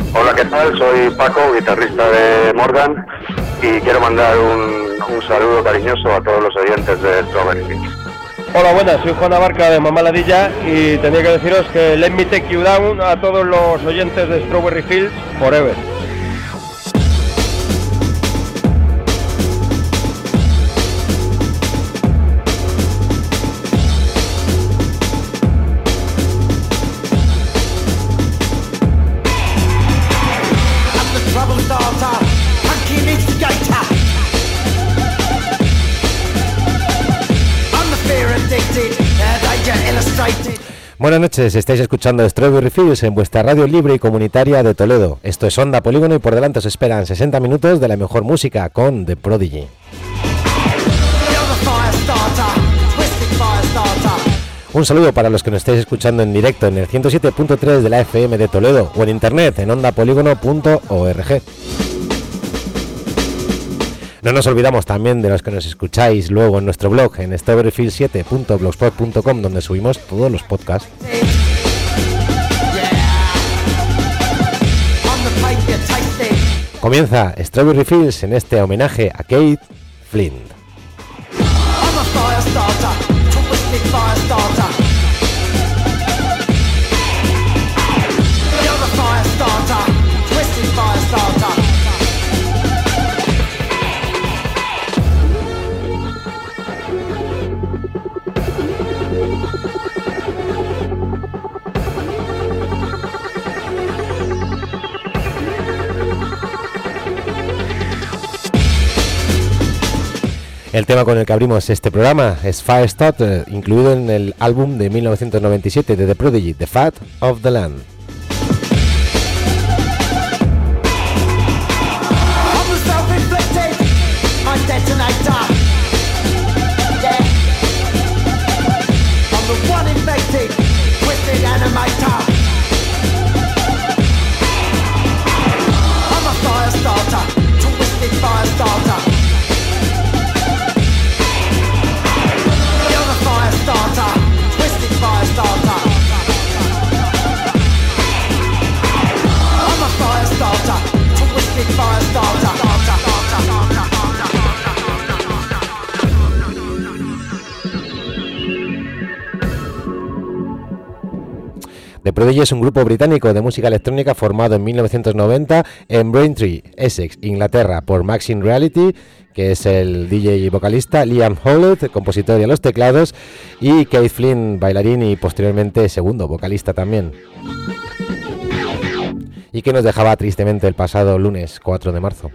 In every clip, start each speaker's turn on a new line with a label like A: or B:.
A: Hola, ¿qué tal? Soy Paco, guitarrista de Morgan, y quiero mandar un saludo cariñoso a todos los oyentes de Strawberry Fields.
B: Hola, buenas, soy Juan Abarca de Mamá Ladilla y tenía que deciros que Let Me Take You Down a todos los oyentes de Strawberry Fields Forever.
C: Buenas noches, estáis escuchando Strawberry Fields en vuestra radio libre y comunitaria de Toledo. Esto es Onda Polígono y por delante os esperan 60 minutos de la mejor música con The Prodigy. Un saludo para los que nos estáis escuchando en directo en el 107.3 de la FM de Toledo o en internet en ondapolígono.org. No nos olvidamos también de los que nos escucháis luego en nuestro blog en strawberryfield7.blogspot.com, donde subimos todos los podcasts. Comienza Strawberry Fields en este homenaje a Keith Flint. El tema con el que abrimos este programa es Firestarter, incluido en el álbum de 1997 de The Prodigy, The Fat of the Land. The Prodigy es un grupo británico de música electrónica formado en 1990 en Braintree, Essex, Inglaterra, por Maxine Reality, que es el DJ y vocalista, Liam Howlett, compositor y a los teclados, y Keith Flint, bailarín y posteriormente segundo vocalista también. Y que nos dejaba tristemente el pasado lunes 4 de marzo.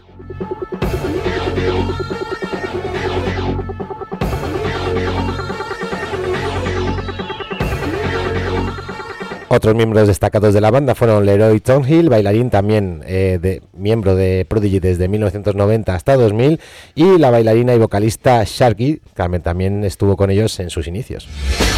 C: Otros miembros destacados de la banda fueron Leroy Thornhill, bailarín también miembro de Prodigy desde 1990 hasta 2000, y la bailarina y vocalista Sharky, que también estuvo con ellos en sus inicios.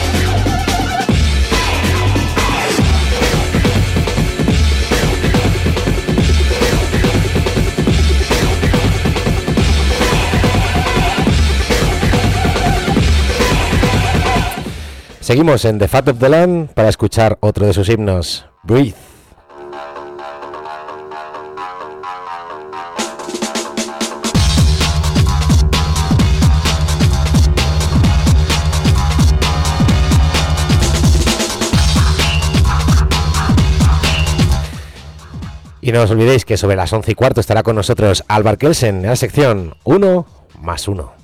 C: Seguimos en The Fat of the Land para escuchar otro de sus himnos, Breathe. Y no os olvidéis que sobre las 11:15 estará con nosotros Alvar Kelsen en la sección 1 más 1.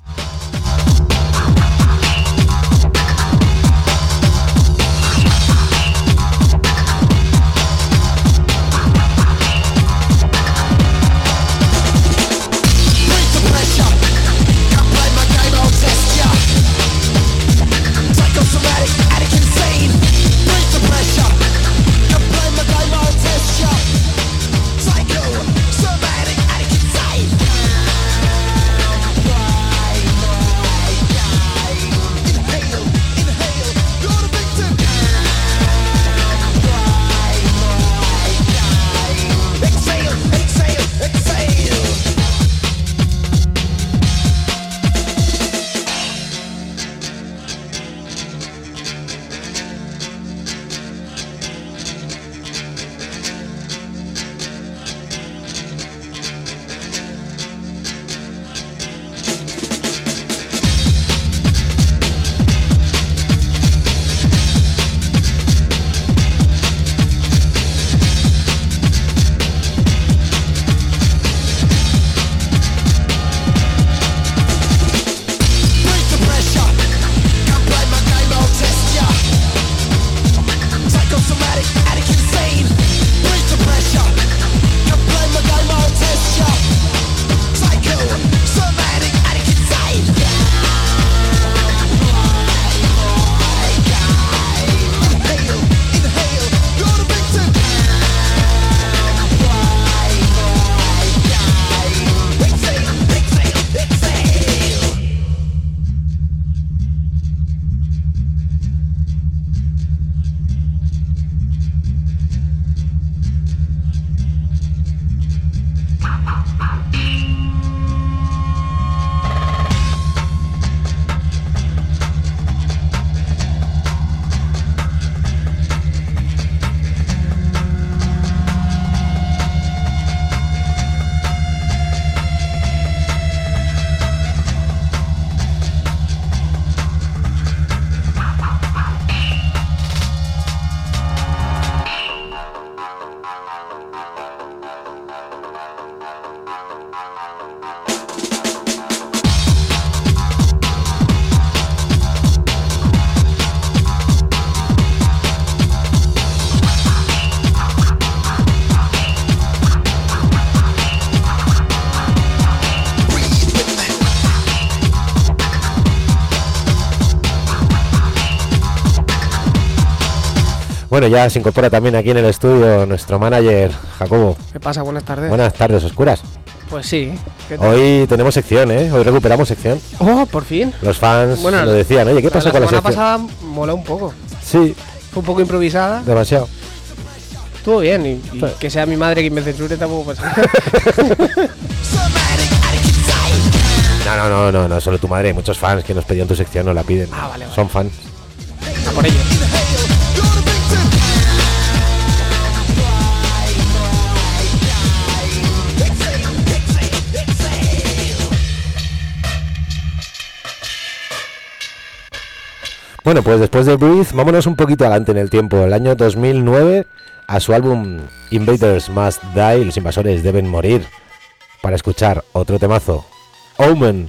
C: Bueno, ya se incorpora también aquí en el estudio nuestro manager, Jacobo.
D: ¿Qué pasa? Buenas tardes.
C: Buenas tardes, oscuras.
D: Pues sí.
C: Hoy tenemos sección, ¿eh? Hoy recuperamos sección.
D: Oh, por fin.
C: Los fans lo decían, oye, ¿qué pasó con la sección?
D: La semana pasada moló un poco.
C: Sí. Fue
D: un poco improvisada.
C: Demasiado.
D: Estuvo bien y que sea mi madre quien me censure tampoco pasa.
C: No, solo tu madre. Hay muchos fans que nos pedían tu sección, no la piden.
D: Vale.
C: Son fans.
D: A por ello.
C: Bueno, pues después de Breathe, vámonos un poquito adelante en el tiempo. El año 2009, a su álbum Invaders Must Die, Los Invasores Deben Morir, para escuchar otro temazo, Omen.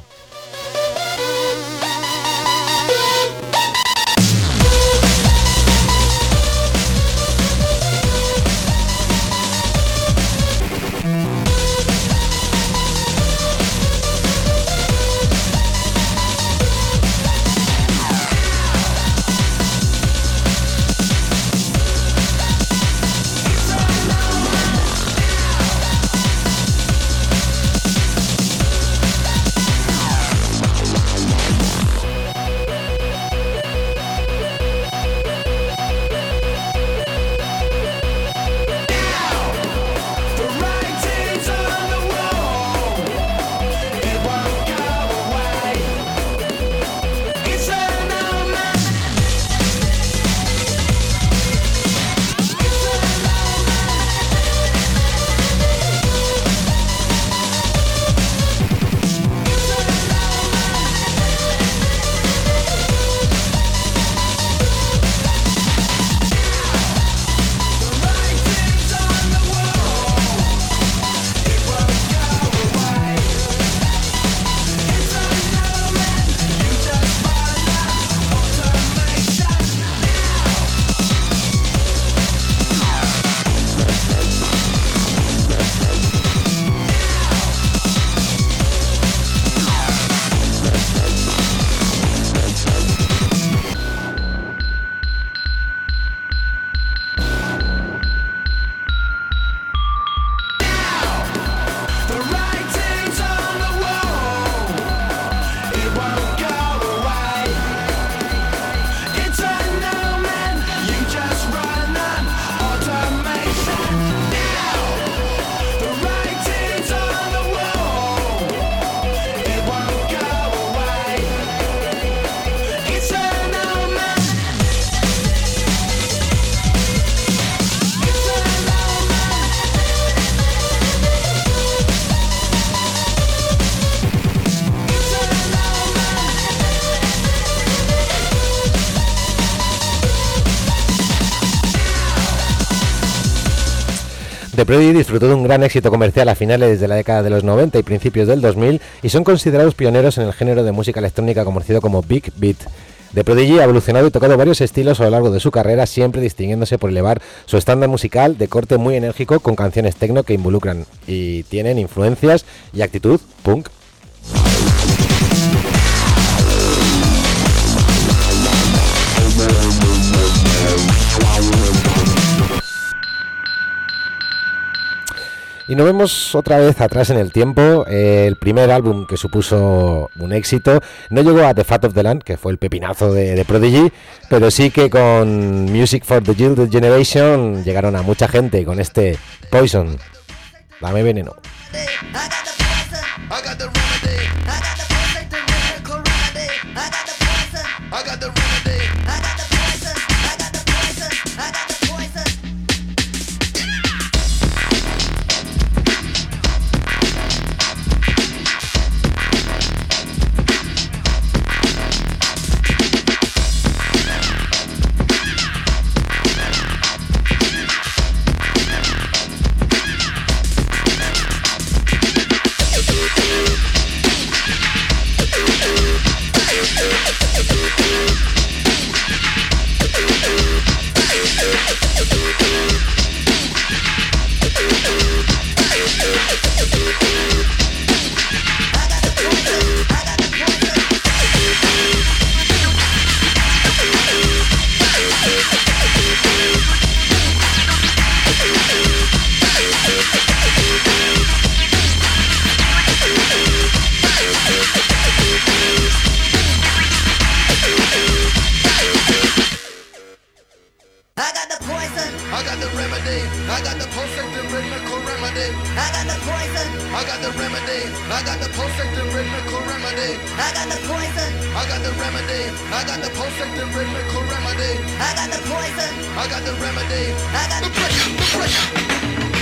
C: The Prodigy disfrutó de un gran éxito comercial a finales de la década de los 90 y principios del 2000 y son considerados pioneros en el género de música electrónica conocido como Big Beat. The Prodigy ha evolucionado y tocado varios estilos a lo largo de su carrera, siempre distinguiéndose por elevar su estándar musical de corte muy enérgico con canciones techno que involucran y tienen influencias y actitud punk. Y nos vemos otra vez atrás en el tiempo. El primer álbum que supuso un éxito no llegó a The Fat of the Land, que fue el pepinazo de Prodigy, pero sí que con Music for the Gilded Generation llegaron a mucha gente con este Poison. Dame veneno.
E: poison. I got the remedy. I got the perfect rhythmical remedy. I got the poison. I got the remedy. I got the perfect rhythmical remedy. I got the poison. I got the remedy. I got the perfect rhythmical remedy. I got the poison. I got the remedy. I got the pressure.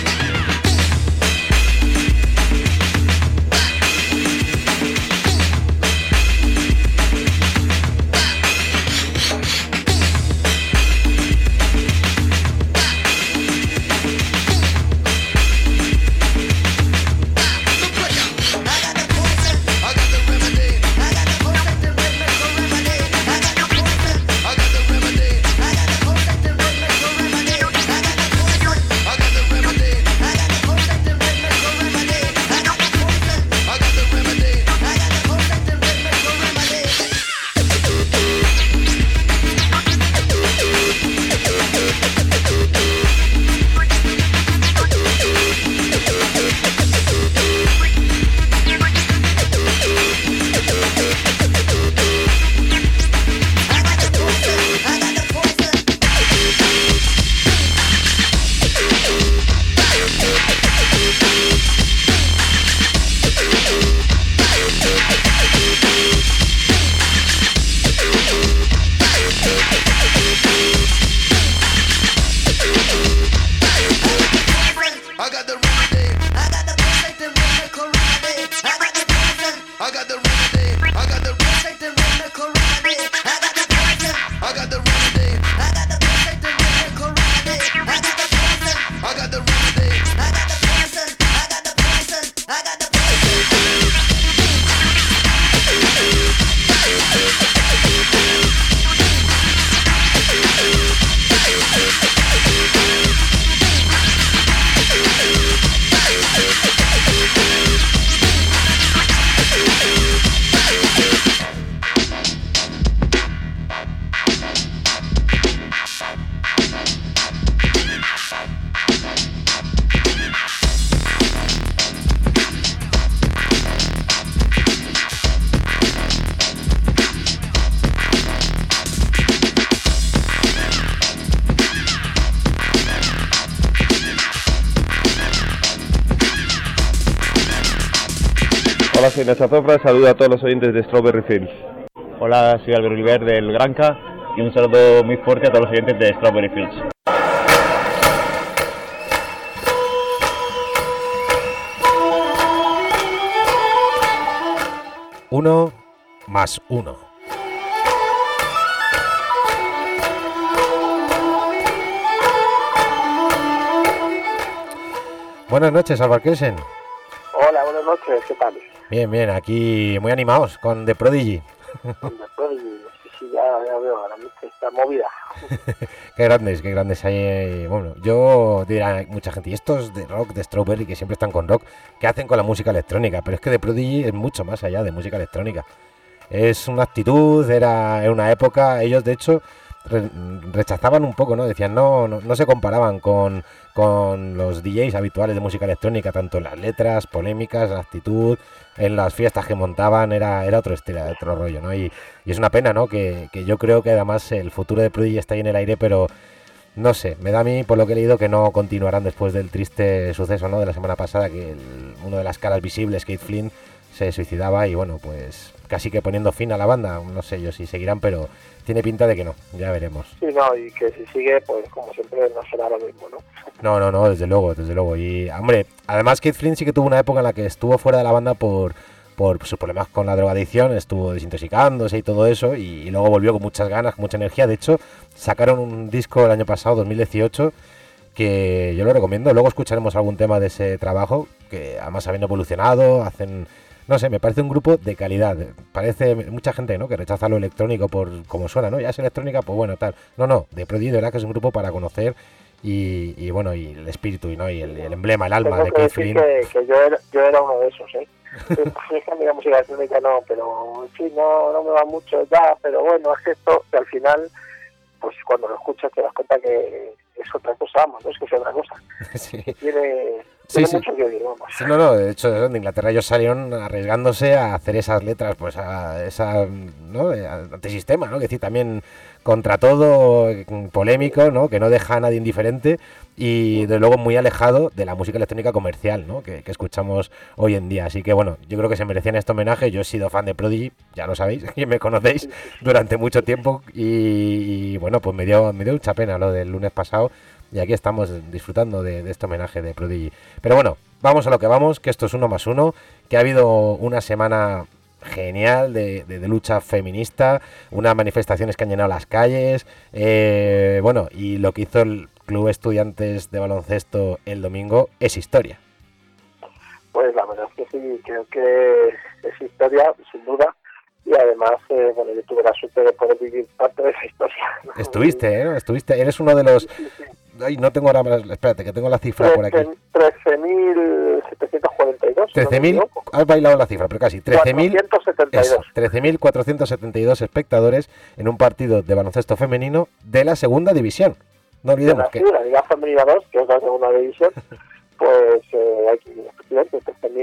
B: Hola, soy Nacho Zofra, saludo a todos los oyentes de Strawberry Fields.
F: Hola, soy Álvaro Oliver del Granca y un saludo muy fuerte a todos los oyentes de Strawberry Fields.
C: Uno más uno. Buenas noches, Álvaro Kelsen.
G: Hola, buenas noches, ¿qué tal?
C: Bien, bien, aquí muy animados con The Prodigy.
G: Con The Prodigy, sí, ya veo, ahora mismo está movida.
C: Qué grandes hay. Bueno, yo dirá mucha gente, y estos de rock, de Strawberry, que siempre están con rock, ¿qué hacen con la música electrónica? Pero es que The Prodigy es mucho más allá de música electrónica. Es una actitud, era una época, ellos de hecho rechazaban un poco, ¿no? Decían, no se comparaban con los DJs habituales de música electrónica, tanto en las letras, polémicas, la actitud, en las fiestas que montaban, era otro estilo, otro rollo, ¿no? Y es una pena, ¿no? Que yo creo que además el futuro de Prodigy está ahí en el aire, pero no sé, me da a mí, por lo que he leído, que no continuarán después del triste suceso, ¿no? De la semana pasada, que uno de las caras visibles, Keith Flint, se suicidaba y bueno, pues casi que poniendo fin a la banda. No sé yo si seguirán, pero tiene pinta de que no, ya veremos.
G: Sí, no, y que si sigue, pues como siempre no será lo mismo, ¿no?
C: No, desde luego. Y hombre, además Keith Flint sí que tuvo una época en la que estuvo fuera de la banda por sus problemas con la drogadicción, estuvo desintoxicándose y todo eso, y luego volvió con muchas ganas, con mucha energía. De hecho, sacaron un disco el año pasado, 2018, que yo lo recomiendo. Luego escucharemos algún tema de ese trabajo, que además habiendo evolucionado, hacen... No sé, me parece un grupo de calidad. Parece mucha gente, ¿no?, que rechaza lo electrónico por como suena, ¿no? Ya es electrónica, pues bueno, tal. No, The Prodigy de verdad que es un grupo para conocer y bueno, y el espíritu y el emblema, el alma de Keith Flint.
G: Que yo era uno de esos, ¿eh? Es que a mí la música electrónica no, pero en fin, no me va mucho ya, pero bueno, es que esto, que al final, pues cuando lo escuchas te das cuenta que es otra cosa, vamos, no es que sea otra cosa.
C: Sí.
G: tiene
C: sí.
G: mucho que ver, vamos.
C: Sí, no, de hecho, en Inglaterra ellos salieron arriesgándose a hacer esas letras, pues a esa, ¿no? Antisistema, ¿no? Que decir, también contra todo, polémico, ¿no? Que no deja a nadie indiferente y de luego muy alejado de la música electrónica comercial, ¿no? Que escuchamos hoy en día. Así que bueno, yo creo que se merecían este homenaje. Yo he sido fan de Prodigy, ya lo sabéis, que me conocéis durante mucho tiempo y bueno, pues me dio mucha pena lo del lunes pasado. Y aquí estamos disfrutando de este homenaje de Prodigy. Pero bueno, vamos a lo que vamos, que esto es 1+1, que ha habido una semana genial de lucha feminista, unas manifestaciones que han llenado las calles, bueno, y lo que hizo el Club Estudiantes de Baloncesto el domingo es historia.
G: Pues la verdad es que sí, creo que es historia, sin duda. Y además, bueno, yo tuve la suerte de poder vivir parte de esa historia.
C: Estuviste, ¿no? Estuviste, eres uno de los... Ay, no tengo ahora... Espérate, que tengo la cifra por aquí.
G: 13.742.
C: 13.000, has bailado la cifra, pero casi.
G: 13.472.
C: 13.472 espectadores en un partido de baloncesto femenino de la segunda división. No olvidemos que...
G: La Liga Femenina 2, que es la segunda división, pues aquí, efectivamente,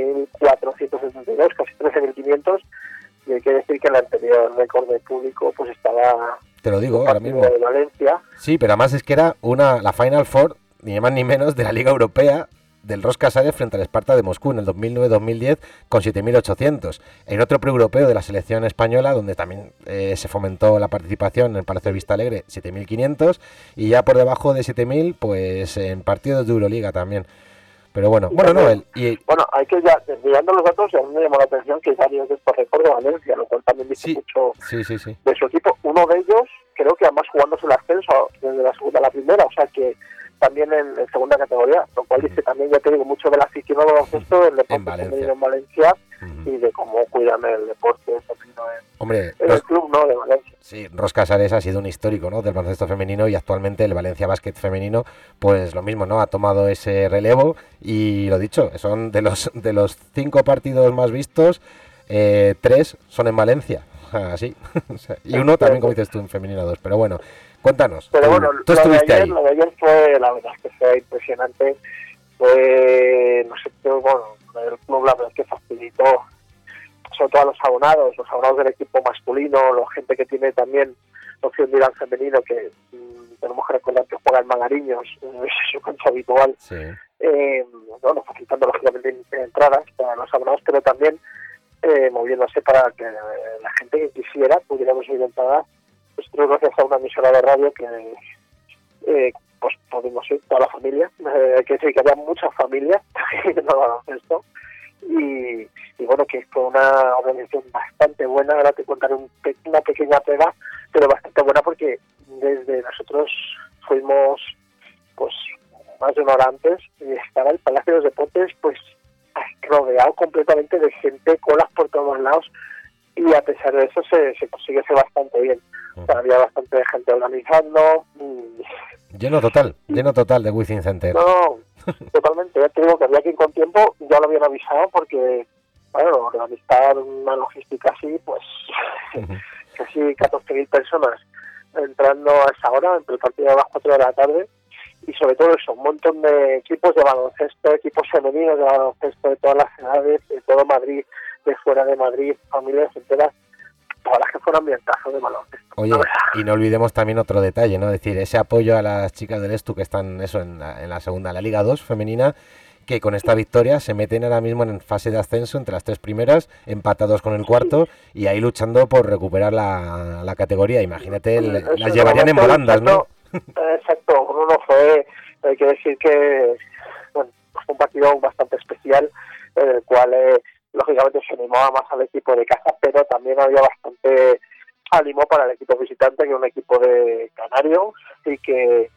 G: 13.472, casi 13.500. Y hay que decir que el anterior récord de público pues estaba...
C: Te lo digo ahora mismo.
G: De Valencia.
C: Sí, pero además es que era la Final Four, ni más ni menos, de la Liga Europea del Ros Casares frente al Esparta de Moscú en el 2009-2010 con 7.800. En otro pre-europeo de la selección española, donde también se fomentó la participación en el Palacio de Vista Alegre, 7.500. Y ya por debajo de 7.000, pues en partidos de Euroliga también. Pero bueno,
G: Bueno, hay que ya, mirando los datos, a mí me llamó la atención que varios de estos récords de Valencia, lo cual también dice mucho
C: sí.
G: de su equipo. Uno de ellos, creo que además jugándose el ascenso desde la segunda a la primera, o sea que también en segunda categoría, lo cual dice también, ya te digo, mucho del aficionado de baloncesto del deporte femenino en Valencia y de cómo cuidan el deporte femenino en el club, ¿no?, de Valencia.
C: Sí, Ros Casares ha sido un histórico, ¿no?, del baloncesto femenino y actualmente el Valencia Basket femenino, pues lo mismo, ¿no?, ha tomado ese relevo y lo dicho, son de los 5 partidos más vistos, 3 son en Valencia, así, y uno también, como dices tú, en femenino 2, pero bueno. Cuéntanos.
G: Pero bueno,
C: tú estuviste ahí.
G: Lo de ayer fue, la verdad es que fue impresionante. Fue, no sé, bueno, el club la verdad es que facilitó, sobre todo a los abonados del equipo masculino, la gente que tiene también opción de ir al femenino, que tenemos que recordar que juega en Magariños, es su cancha habitual.
C: Sí.
G: Bueno, facilitando lógicamente entradas para los abonados, pero también moviéndose para que la gente que quisiera pudiera conseguir entradas. Pues gracias a una emisora de radio que pues pudimos ir toda la familia, que sí, que había muchas familias en baloncesto y bueno, que fue una organización bastante buena. Ahora te contaré una pequeña pega, pero bastante buena, porque desde nosotros fuimos pues más de una hora antes y estaba el Palacio de los Deportes pues rodeado completamente de gente, colas por todos lados, y a pesar de eso se consigue ser bastante bien. O sea, había bastante gente organizando.
C: Lleno total de Wizzing Center.
G: No, totalmente. Ya te digo que había que ir con tiempo, ya lo habían avisado, porque, bueno, organizar una logística así, pues casi 14.000 personas entrando a esa hora, entre el partido de las 4 de la tarde, y sobre todo eso, un montón de equipos de baloncesto, equipos femeninos de baloncesto de todas las edades, de todo Madrid, de fuera de Madrid, familias enteras. Todas las que fueron ambientazos de baloncesto.
C: Oye, y no olvidemos también otro detalle, ¿no? Es decir, ese apoyo a las chicas del Estu que están en la segunda, la Liga 2 femenina, que con esta victoria se meten ahora mismo en fase de ascenso entre las 3 primeras, empatados con el cuarto, y ahí luchando por recuperar la categoría. Imagínate, las llevarían en volandas, ¿no?
G: Exacto, uno fue, hay que decir que bueno, fue un partido bastante especial, en el cual lógicamente se animaba más al equipo de casa, pero también había bastante ánimo para el equipo visitante, que era un equipo de Canarios, y que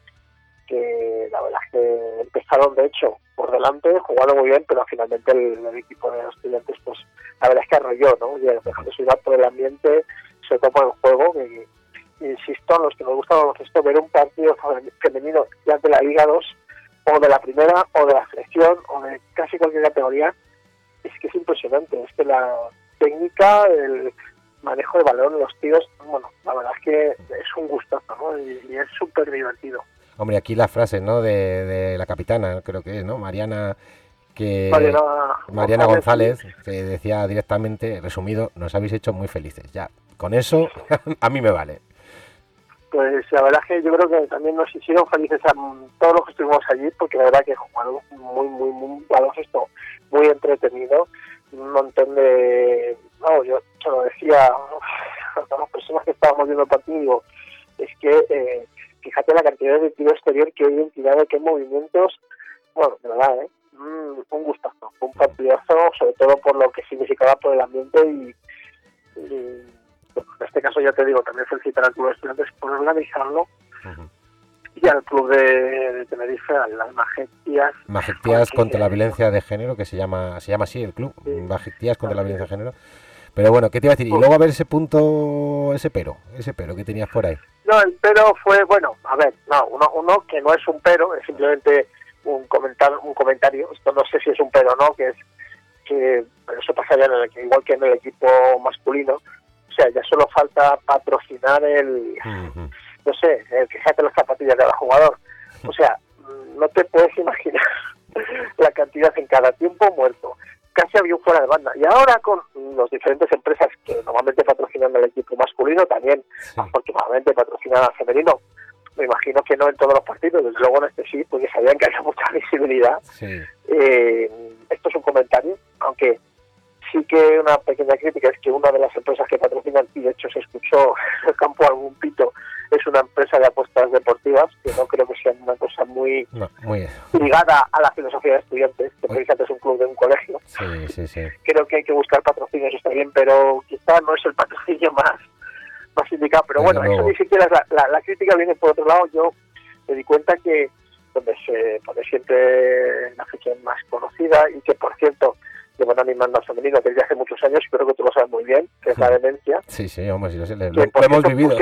G: la verdad es que empezaron de hecho por delante, jugaron muy bien, pero finalmente el equipo de los Estudiantes pues la verdad es que arrolló, ¿no? Y dejó de subir por el ambiente, sobre todo por el juego, que insisto, a los que nos gusta esto, ver un partido femenino ya de la Liga 2, o de la primera, o de la selección, o de casi cualquier categoría, es que es impresionante. Es que la técnica, el manejo de balón, los tiros, bueno, la verdad es que es un gustazo, ¿no? Y es súper divertido.
C: Hombre, aquí la frase, ¿no?, de la capitana, creo que es, ¿no?, Mariana, que Mariana González, que decía directamente, resumido, nos habéis hecho muy felices. Ya, con eso a mí me vale.
G: Pues la verdad es que yo creo que también nos hicieron felices a todos los que estuvimos allí, porque la verdad que jugaron muy baloncesto, muy entretenido, un montón de... No, yo se lo decía a todas las personas que estábamos viendo el partido, digo, es que fíjate la cantidad de tiro exterior, qué identidad, de qué movimientos, bueno, de verdad, un gustazo, un partidazo, sobre todo por lo que significaba por el ambiente y bueno, en este caso ya te digo, también felicitar al Club de Estudiantes por organizarlo y al Club de Tenerife, a las
C: Majetías contra la violencia de género, que se llama así el club, sí. Majetías contra la violencia de género. Pero bueno, ¿qué te iba a decir? Y luego a ver ese punto, ese pero que tenías por ahí.
G: No, el pero fue, bueno, a ver, no, uno que no es un pero, es simplemente un comentario, esto no sé si es un pero o no, pero eso pasaría igual que en el equipo masculino, o sea, ya solo falta patrocinar no sé, fíjate las zapatillas de cada jugador, o sea, no te puedes imaginar la cantidad en cada tiempo muerto, casi había un fuera de banda, y ahora con las diferentes empresas que normalmente patrocinan el equipo masculino, también afortunadamente patrocinan al femenino, me imagino que no en todos los partidos, desde luego en este sí, porque sabían que había mucha visibilidad. Sí. Esto es un comentario, aunque sí que una pequeña crítica es que una de las empresas que patrocinan, y de hecho se escuchó en el campo algún pito, es una empresa de apuestas deportivas, que no creo que sea una cosa muy ligada a la filosofía de estudiantes, que precisamente es un club de un colegio.
C: Sí.
G: Creo que hay que buscar patrocinios, está bien, pero quizá no es el patrocinio más indicado, pero bueno, eso ni siquiera es la crítica viene por otro lado. Yo me di cuenta que donde se pone siempre la afición más conocida y que por cierto llevan animando al femenino desde hace muchos años, y creo que tú lo sabes muy bien, que es la Demencia.
C: Sí, hombre, sí, lo hemos vivido.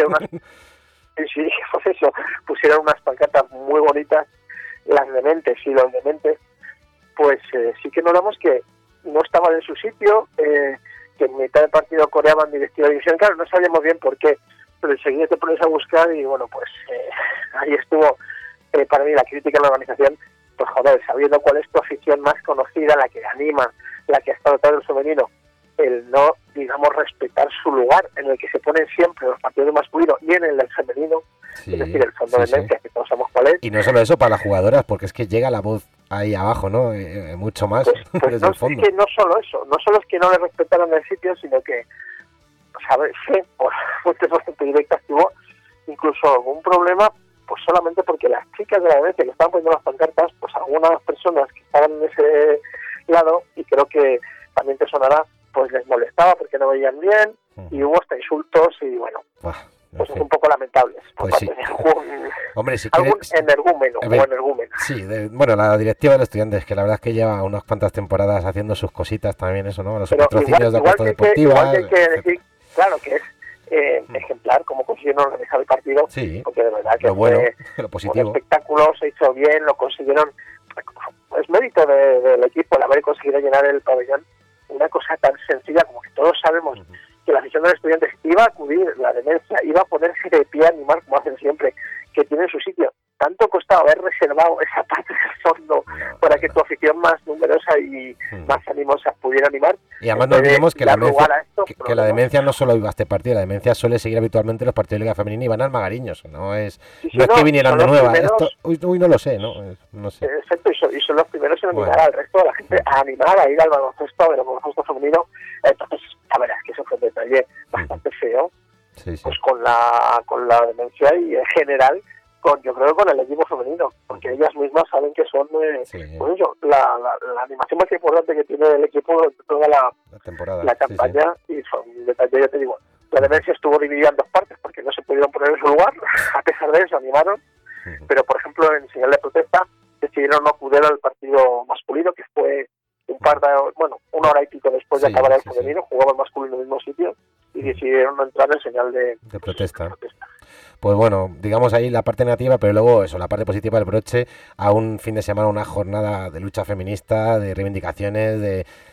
G: Sí, pues eso, pusieron unas pancartas muy bonitas, las dementes y los dementes, pues sí que notamos que no estaban en su sitio, que en mitad del partido coreaban directiva de división, claro, no sabíamos bien por qué, pero enseguida te pones a buscar y bueno, pues ahí estuvo para mí la crítica a la organización, pues joder, sabiendo cuál es tu afición más conocida, la que anima, la que ha estado todo el femenino, el no, digamos, respetar su lugar en el que se ponen siempre los partidos masculinos y en el del femenino, es decir, el fondo de Demencia, que todos sabemos cuál es.
C: Y no solo eso para las jugadoras, porque es que llega la voz ahí abajo, ¿no? Mucho más
G: pues
C: desde
G: no,
C: el fondo.
G: Es que no solo eso, no solo es que no le respetaran el sitio, sino que, ¿sabes? Por fuentes bastante directas tuvo incluso algún problema, pues solamente porque las chicas de la Demencia que estaban poniendo las pancartas, pues algunas personas que estaban en ese lado, y creo que también te sonará, pues les molestaba porque no veían bien, y hubo hasta insultos, y bueno, pues es un poco lamentable.
C: Pues sí. Hombre, si
G: algún
C: quieres...
G: energúmeno o energúmena.
C: Sí, bueno, la directiva de los estudiantes, que la verdad es que lleva unas cuantas temporadas haciendo sus cositas también, eso, ¿no? Los patrocinios de apuestas deportivas.
G: Igual que hay que decir, claro, que es ejemplar cómo consiguieron organizar el partido, porque de verdad que
C: lo bueno,
G: fue
C: lo positivo.
G: Un espectáculo, se hizo bien, lo consiguieron, es mérito del equipo el haber conseguido llenar el pabellón, una cosa tan sencilla como que todos sabemos que la afición de los estudiantes iba a acudir, la Demencia, iba a ponerse de pie a animar como hacen siempre, que tienen su sitio. Tanto costaba haber reservado esa parte del fondo para que tu afición más numerosa y más animosa pudiera animar.
C: Y además no olvidemos que la Demencia no solo iba a este partido, la Demencia suele seguir habitualmente los partidos de Liga Femenina y van al Magariños, no es que vinieran de nueva. Uy, no lo sé, no sé.
G: Exacto, y son los primeros en animar al resto de la gente a animar a ir al baloncesto, a ver el baloncesto femenino. Entonces, la verdad es que eso fue un detalle bastante feo, pues con la Demencia y en general, yo creo con el equipo femenino, porque ellas mismas saben que son pues eso, la animación más importante que tiene el equipo durante toda la temporada, la campaña, y son un detalle, ya te digo, la Demencia estuvo dividida en dos partes porque no se pudieron poner en su lugar, a pesar de eso animaron, pero por ejemplo en señal de protesta decidieron no acudir al partido masculino, que fue una hora y pico después de acabar el femenino, jugaba el masculino en el mismo sitio y decidieron no entrar en señal de protesta.
C: Pues bueno, digamos ahí la parte negativa, pero luego eso, la parte positiva del broche a un fin de semana, una jornada de lucha feminista, de reivindicaciones,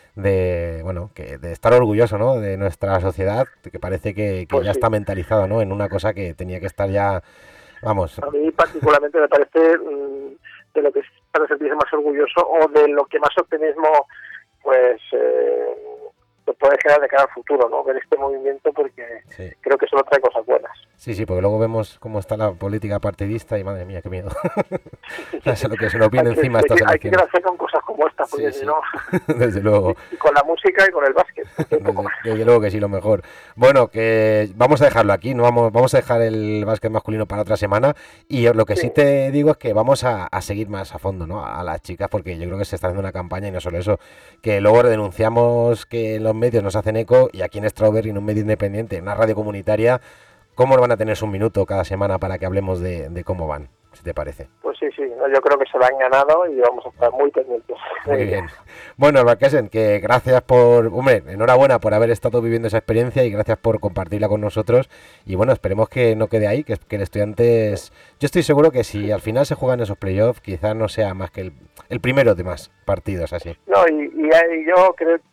C: de estar orgulloso, ¿no? De nuestra sociedad, que parece que pues ya está mentalizado, ¿no? En una cosa que tenía que estar ya, vamos.
G: A mí particularmente me parece de lo que es para sentirse más orgulloso o de lo que más optimismo pues te puede generar de cara al futuro, ¿no? Ver este movimiento, porque sí, creo que solo trae cosas buenas.
C: Sí, porque luego vemos cómo está la política partidista y madre mía, qué miedo. Es lo que se nos viene encima estas elecciones.
G: Hay que hacer con cosas como esta, porque si no...
C: Desde luego.
G: Y con la música y con el básquet.
C: Desde luego que sí, lo mejor. Bueno, que vamos a dejarlo aquí, no vamos a dejar el básquet masculino para otra semana, y lo que sí te digo es que vamos a seguir más a fondo, ¿no? A las chicas, porque yo creo que se está haciendo una campaña, y no solo eso, que luego denunciamos que los medios nos hacen eco, y aquí en Strawberry, en un medio independiente, en una radio comunitaria, ¿cómo van a tener un minuto cada semana para que hablemos de cómo van, si te parece?
G: Pues sí, yo creo que se lo han ganado y vamos a estar muy pendientes.
C: Muy bien. Bueno, Barquesen, que gracias enhorabuena por haber estado viviendo esa experiencia y gracias por compartirla con nosotros, y bueno, esperemos que no quede ahí, que el Estudiantes, yo estoy seguro que si al final se juegan esos playoffs, quizás no sea más que el primero de más partidos así.
G: No, y yo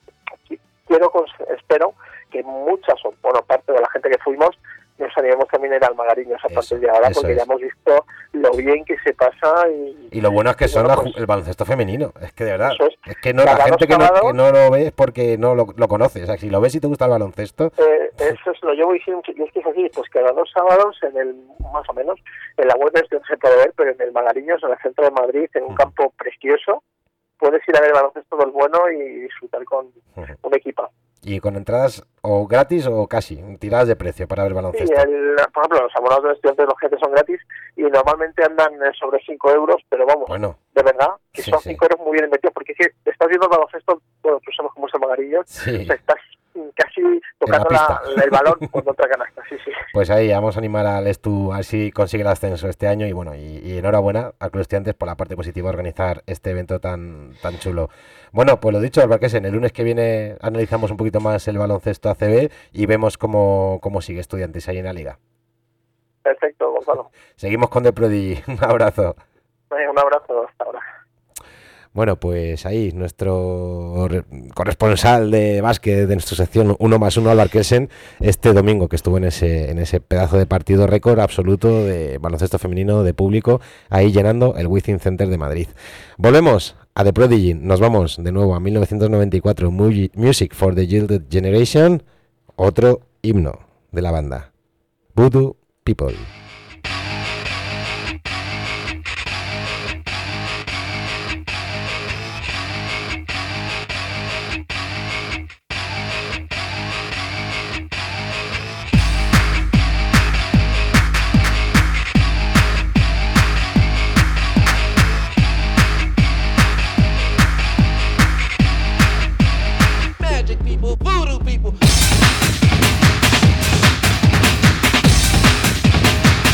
G: espero que muchas, o bueno, parte de la gente que fuimos, nos animemos también a ir al Magariños a partir de ahora, porque ya hemos visto lo bien que se pasa y
C: lo bueno es que son
G: pues,
C: el baloncesto femenino, es que de verdad, es que no, la gente que no lo ve es porque no lo conoce, o sea, si lo ves y te gusta el baloncesto...
G: eso es lo llevo diciendo, y es que es así, pues cada 2 sábados, más o menos, en la web no se puede ver, pero en el Magariños, en el centro de Madrid, en un campo precioso, puedes ir a ver el baloncesto del bueno y disfrutar con un equipo.
C: Y con entradas o gratis o casi, tiradas de precio para ver baloncesto.
G: Sí, por ejemplo, los abonados de Estudiantes de los GT son gratis y normalmente andan sobre 5 euros, pero vamos, de verdad, que son 5 euros muy bien invertidos, porque si estás viendo el baloncesto, bueno, tú sabes cómo es el Magarillo, o sea, estás casi tocando el balón con otra canasta, sí.
C: Pues ahí vamos a animar al Estu a ver si consigue el ascenso este año, y bueno, y enhorabuena al Club Estudiantes por la parte positiva de organizar este evento tan chulo. Bueno, pues lo dicho, Albarquesen, el lunes que viene analizamos un poquito más el baloncesto ACB y vemos cómo sigue Estudiantes ahí en la liga.
G: Perfecto, Gonzalo.
C: Seguimos con The Prodigy, un abrazo.
G: Un abrazo, hasta ahora.
C: Bueno, pues ahí nuestro corresponsal de básquet de nuestra sección 1+1, Albarquesen, este domingo que estuvo en ese pedazo de partido récord absoluto de baloncesto femenino de público, ahí llenando el Within Center de Madrid. Volvemos a The Prodigy, nos vamos de nuevo a 1994, Music for the Gilded Generation, otro himno de la banda, Voodoo People.
H: Voodoo people.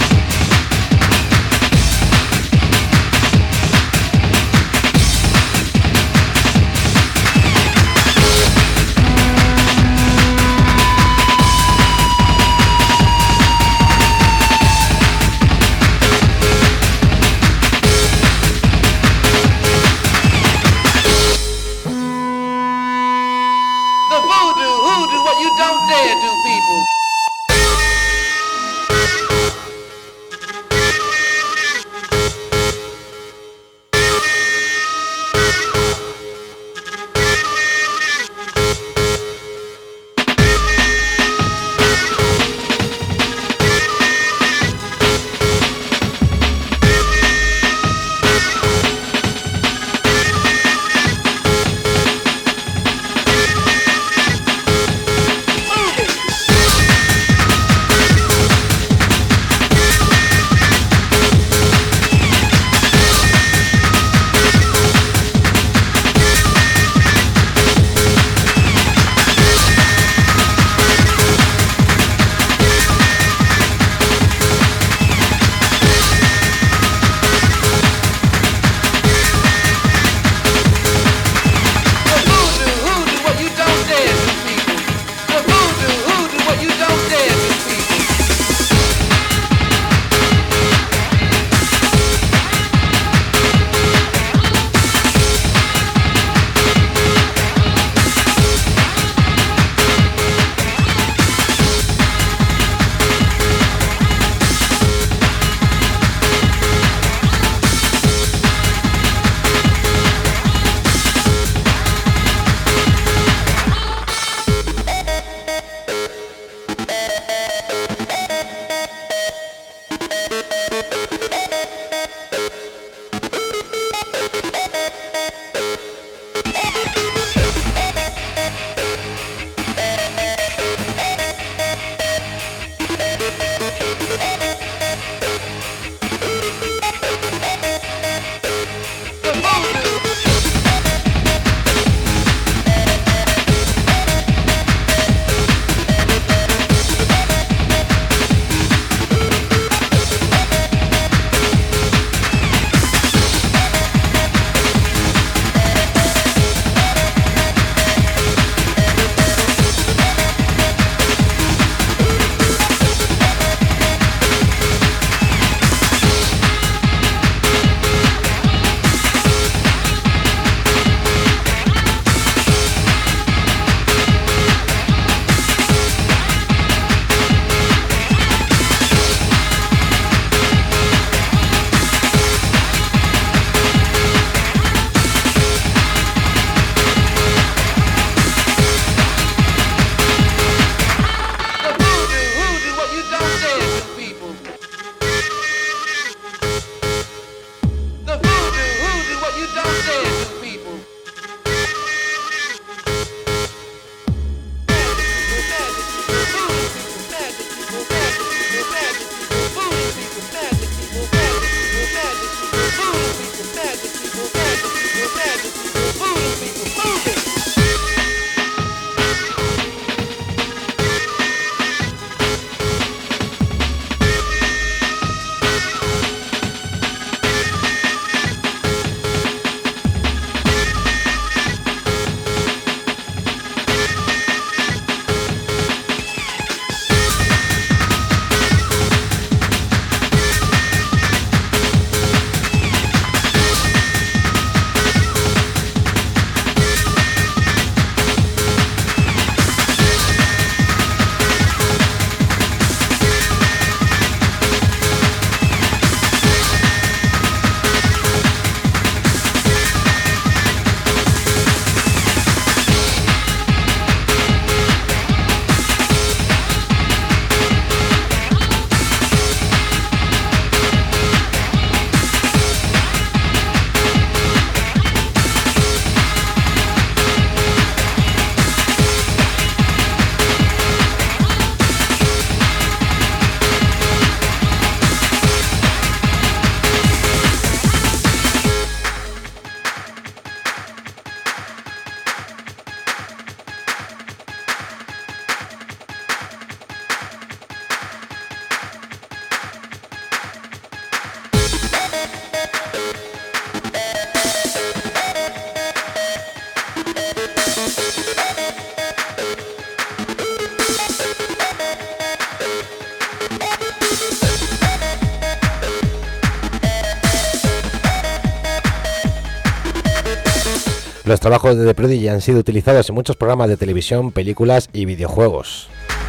C: Los trabajos de The Prodigy han sido utilizados en muchos programas de televisión, películas y videojuegos.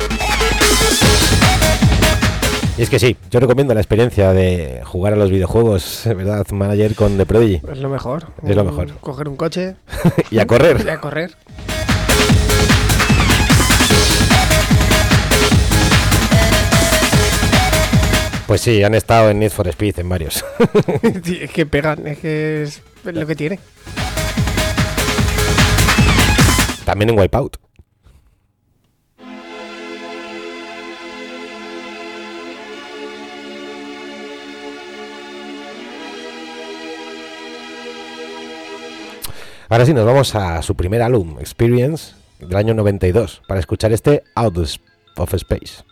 C: Y es que sí, yo recomiendo la experiencia de jugar a los videojuegos, ¿verdad, manager? Con The Prodigy.
D: Es lo mejor.
C: Es lo mejor.
D: Coger un coche.
C: Y a correr.
D: Y a correr.
C: Pues sí, han estado en Need for Speed, en varios.
D: Es que pegan, es que es lo que tiene.
C: También en Wipeout. Ahora sí, nos vamos a su primer álbum, Experience, del año 92, para escuchar este Out of Space.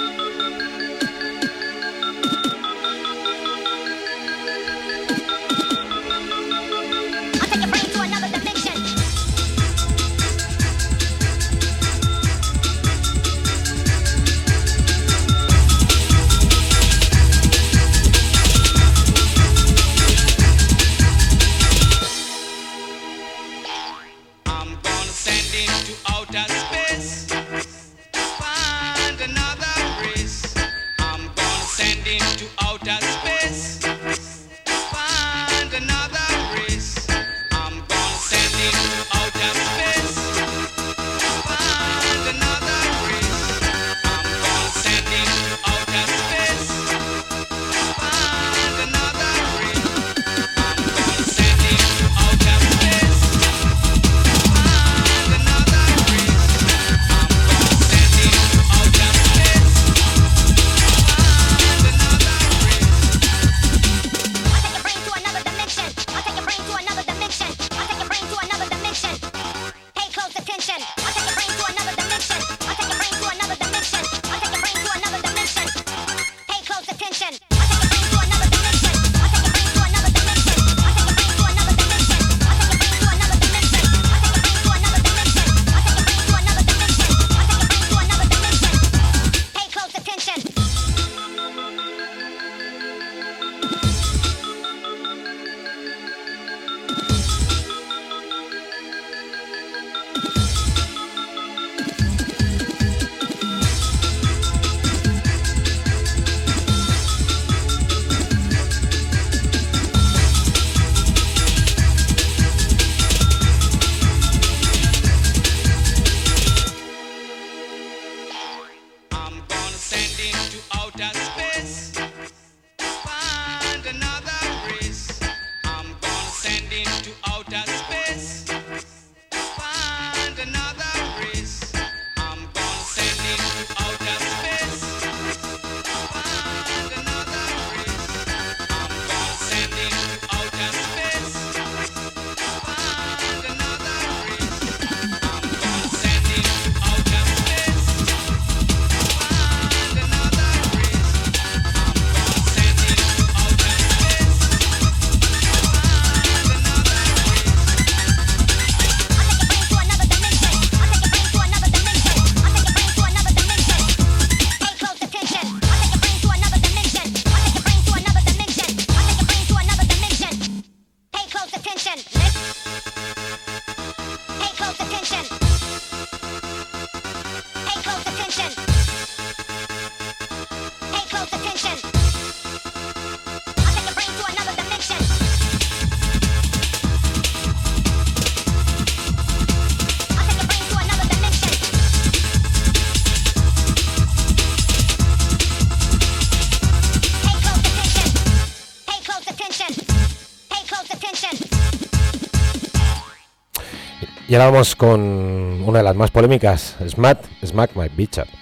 C: Y ahora vamos con una de las más polémicas, Smack My Bitch Up.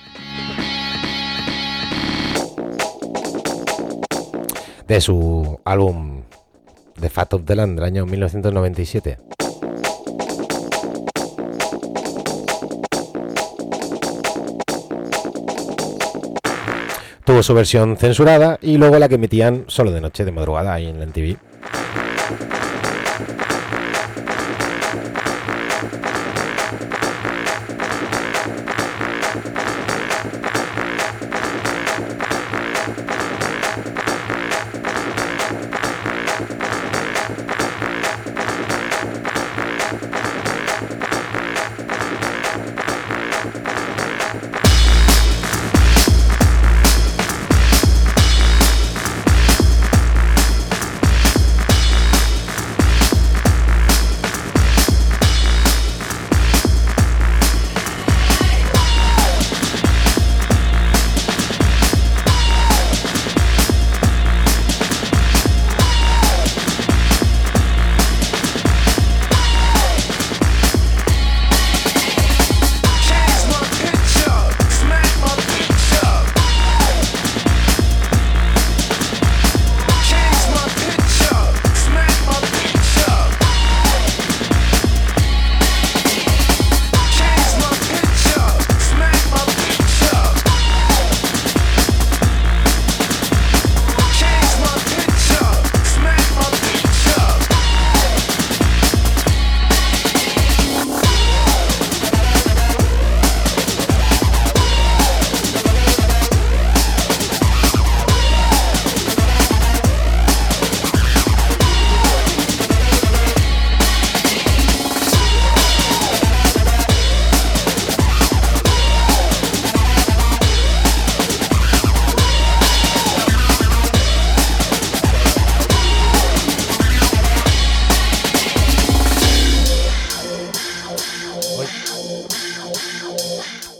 C: De su álbum The Fat of the Land del año 1997. Tuvo su versión censurada y luego la que emitían solo de noche, de madrugada, ahí en la MTV.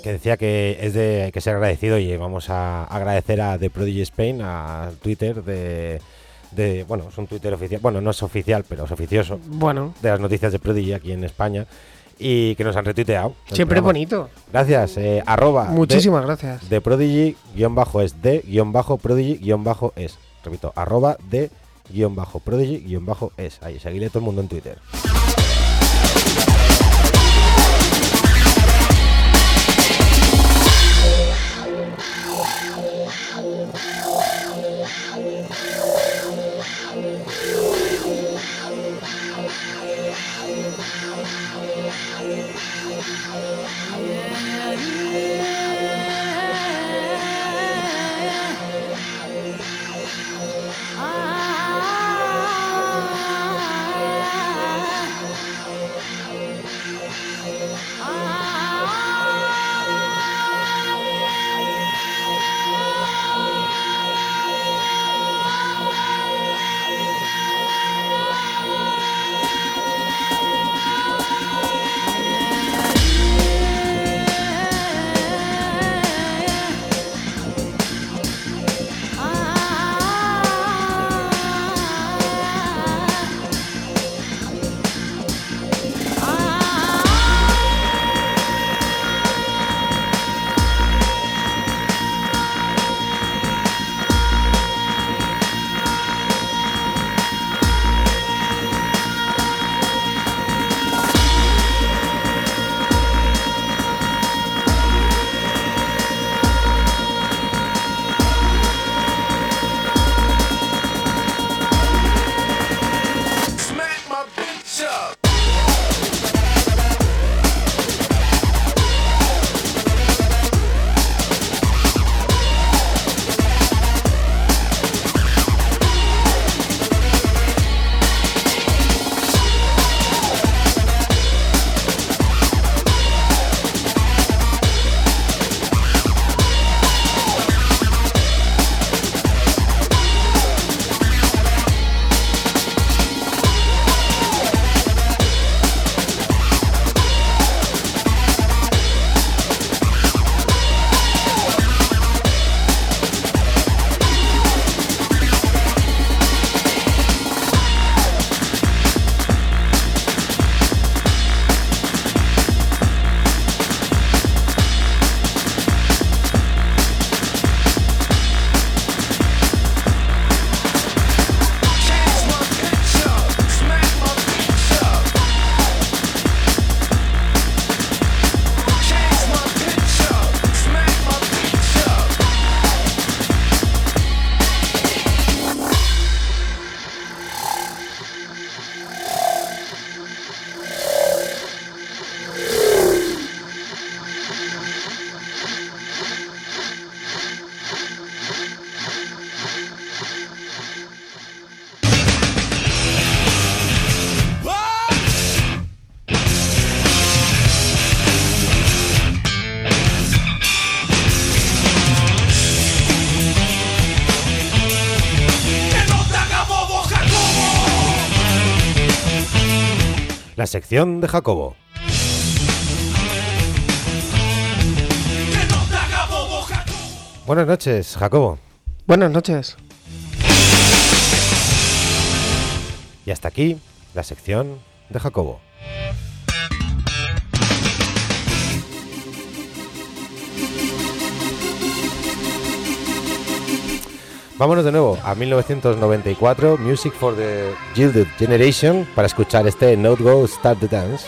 C: que decía que hay que ser agradecido y vamos a agradecer a The Prodigy Spain, a Twitter bueno, es un Twitter oficial, bueno, no es oficial, pero es oficioso,
D: Bueno,
C: de las noticias de Prodigy aquí en España, y que nos han retuiteado.
D: siempre bonito.
C: Gracias,
D: Muchísimas gracias.
C: de Prodigy-es, de-Prodigy-es. Repito, @de-Prodigy-es. Ahí, seguiré todo el mundo en Twitter. La sección de Jacobo. Buenas noches, Jacobo.
D: Buenas noches.
C: Y hasta aquí la sección de Jacobo. Vámonos de nuevo a 1994, Music for the Gilded Generation, para escuchar este Note Go Start the Dance.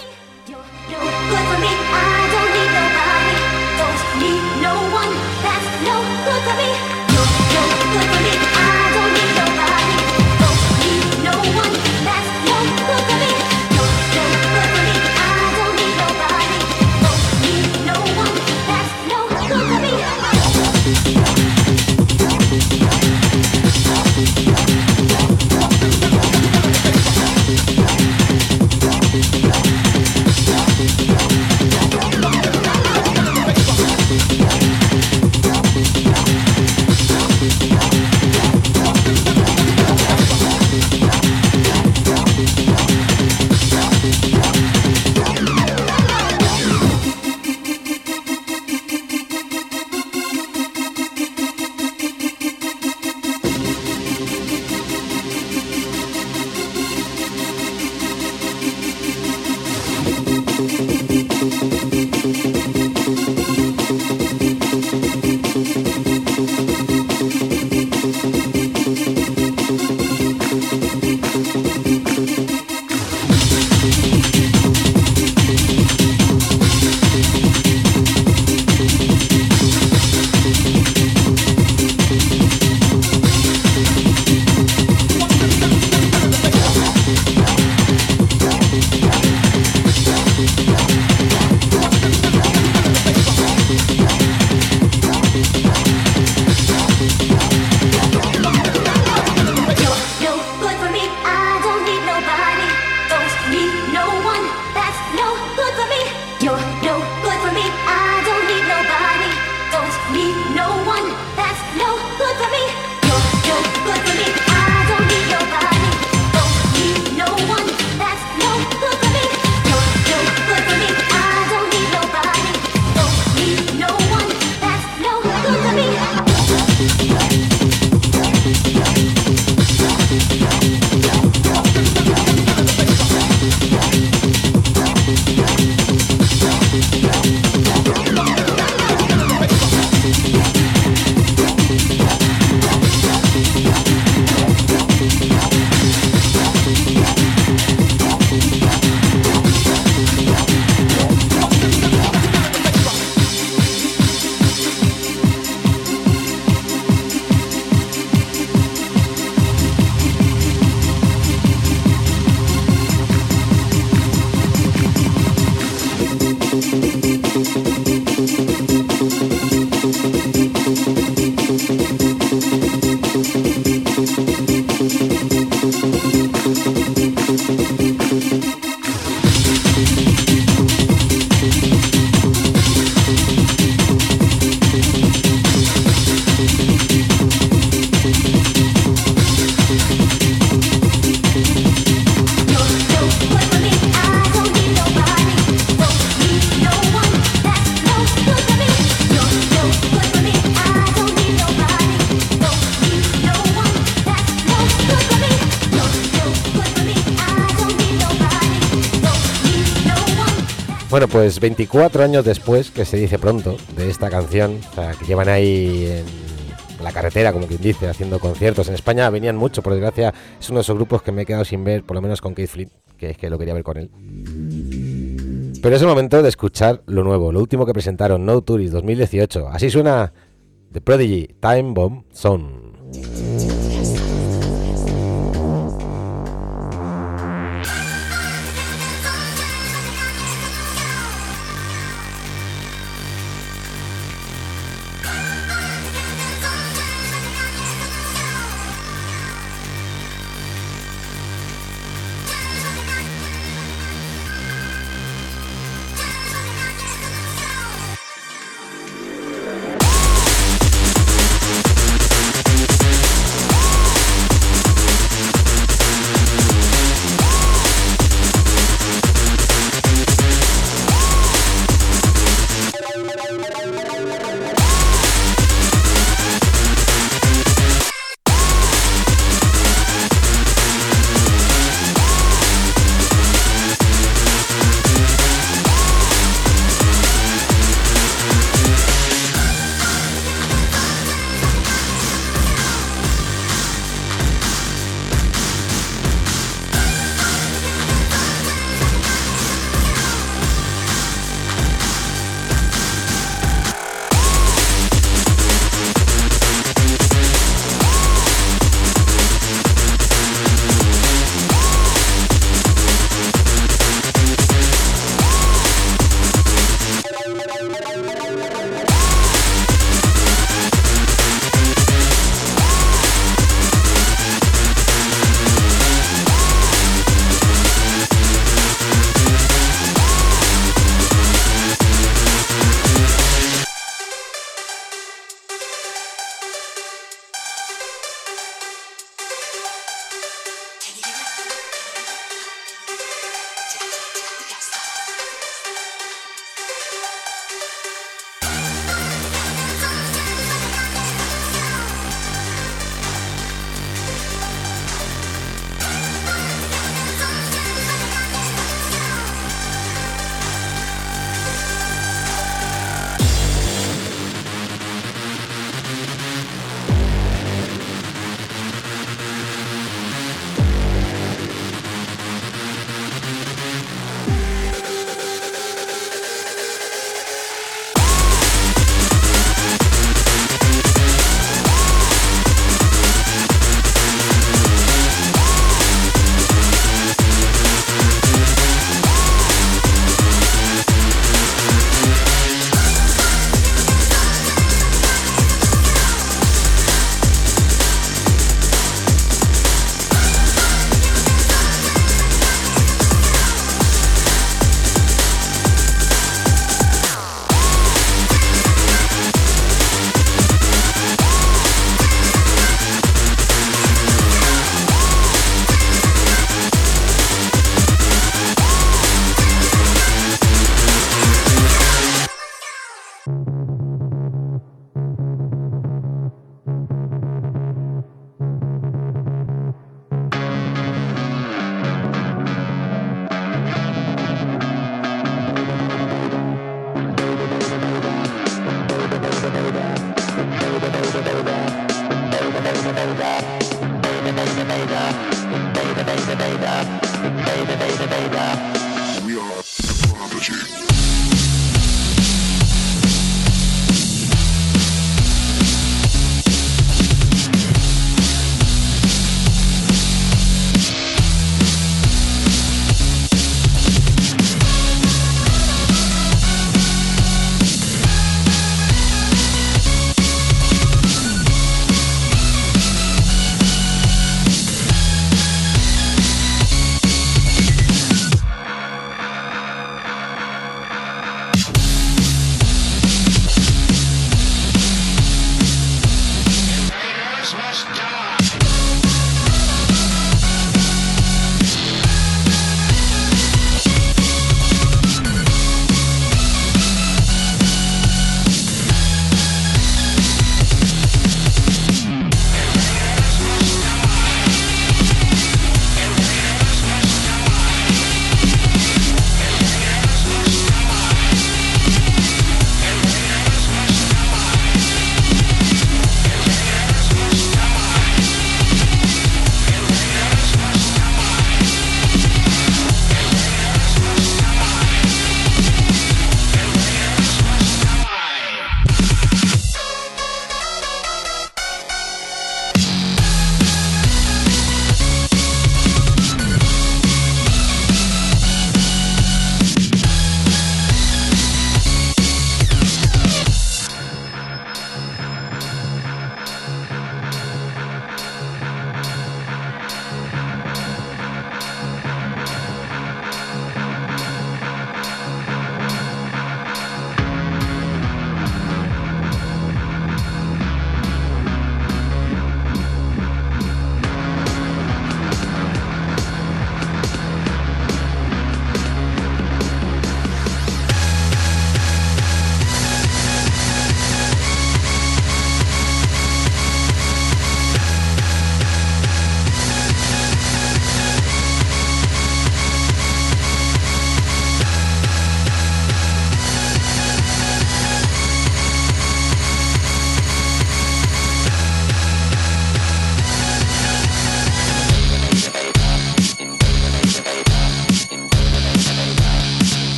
C: Bueno, pues 24 años después, que se dice pronto, de esta canción, o sea, que llevan ahí en la carretera, como quien dice, haciendo conciertos. En España venían mucho, por desgracia, es uno de esos grupos que me he quedado sin ver, por lo menos con Keith Flint, que es que lo quería ver con él. Pero es el momento de escuchar lo nuevo, lo último que presentaron, No Tourist 2018. Así suena The Prodigy, Time Bomb Zone.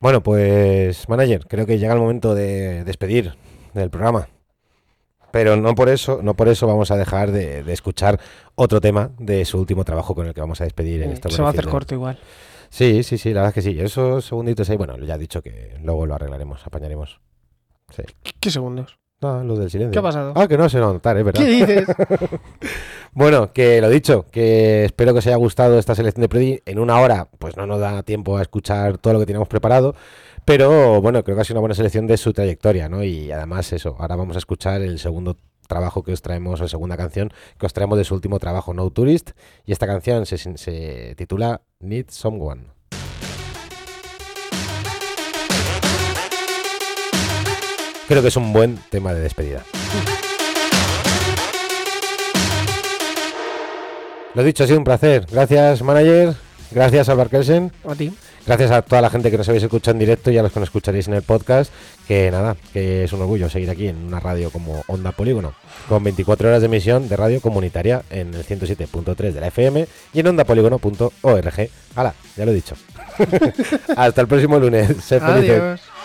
C: Bueno, pues, manager, creo que llega el momento de despedir del programa. Pero no por eso vamos a dejar de escuchar otro tema de su último trabajo con el que vamos a despedir en esta
D: Se va a hacer corto igual.
C: Sí, la verdad es que sí. Esos segunditos ahí, bueno, ya he dicho que luego lo arreglaremos, apañaremos. Sí.
D: ¿Qué segundos?
C: No, los del silencio.
D: ¿Qué ha pasado?
C: Ah, que no se va a notar, es verdad.
D: ¿Qué dices?
C: Bueno, que lo dicho, que espero que os haya gustado esta selección de Predi. En una hora, pues no nos da tiempo a escuchar todo lo que teníamos preparado, pero bueno, creo que ha sido una buena selección de su trayectoria, ¿no? Y además eso, ahora vamos a escuchar el segundo trabajo que os traemos, o segunda canción que os traemos de su último trabajo, No Tourist, y esta canción se titula Need Someone. Creo que es un buen tema de despedida. Lo dicho, ha sido un placer. Gracias, manager. Gracias, Álvaro Kelsen.
D: A ti.
C: Gracias a toda la gente que nos habéis escuchado en directo y a los que nos escucharéis en el podcast. Que nada, que es un orgullo seguir aquí en una radio como Onda Polígono, con 24 horas de emisión de radio comunitaria en el 107.3 de la FM y en ondapolígono.org. ¡Hala! Ya lo he dicho. Hasta el próximo lunes. Sed felices.
D: Adiós.